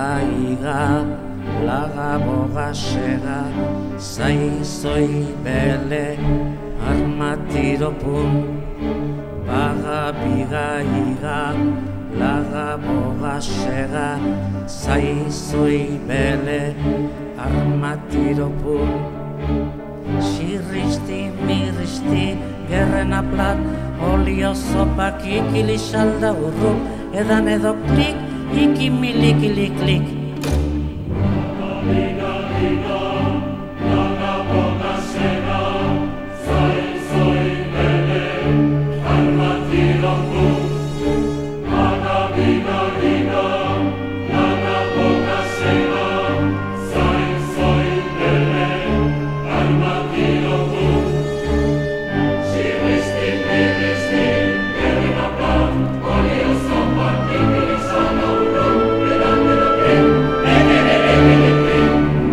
iga laga bogasega zaizoi bele armatiropun baga biga iga laga bogasega zaizoi bele armatiropun Xirristi, mirristi, gerren aplat, olio zopak ikili salda urru, edan edo klik, ikimilikili-klik. Liga, laga bogasega, zaizoi bele, armatiropun. Baga biga, laga bogasega, zaizoi bele, armatiropun. Xirristi, mirristi, gerren aplat, olio zopak ikili salda urru, edan edo klik, ikimilikili-klik.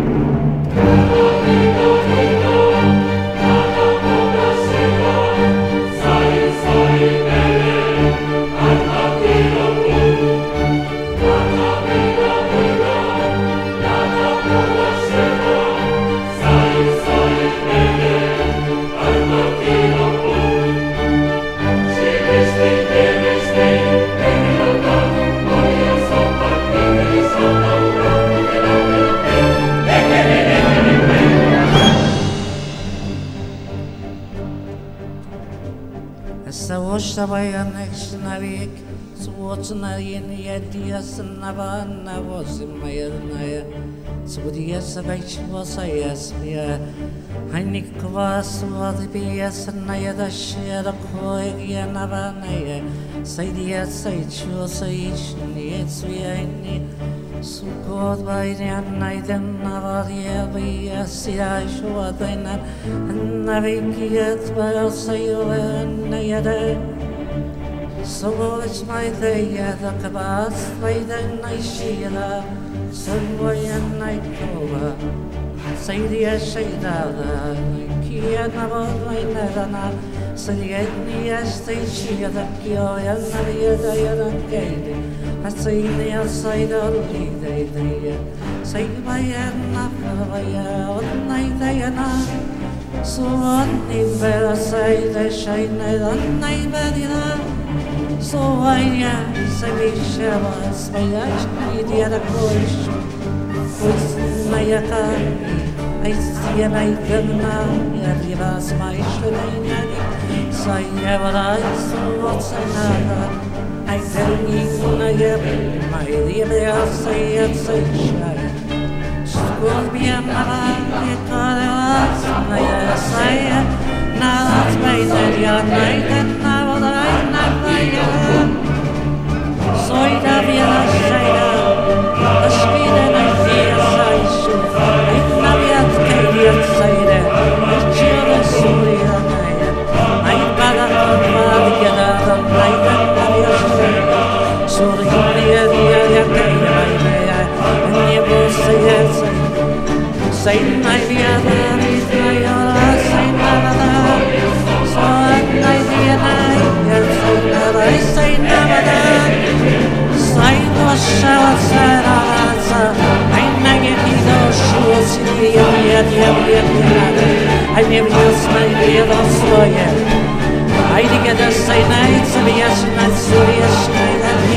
Ostabayan eksnavik, suotsna yediya snava navozimaya, sudiya sabach wasayas via, hanik kwas wadbiya snaya dashera koegia navanaya, saidia saichu saish nietsviani, sukod vairian naiden navadia via siashu adena, navikiet vasayoven nayade. So it's my day at the cabas, by the night sheila, Sunway and night over. Say the Shada, Kia Nava, Nadana, say the Etnia station of the Kyo and Nadia Diana Gate. I say the outside only they say my Anna, all night Diana. So on the fair side, the shine on night Vadina. So I say we shall was my idea of course. With my I see a night now, and was my shine. So I never I saw what's another. I tell me I have my dear say and say shine. School be a mother, because I say now it's my your night and now I not Soy da vida shaida, a spina na dia saishu, I naviat kadiat saida, a chira suria naya, I bada vadia da naida nadia shaida, suria dia ya kaida naya, and never say my dia da ya say nada, so I dia naya, say nada. I never used my dear Sloya. I did get a say nights and yes, not serious.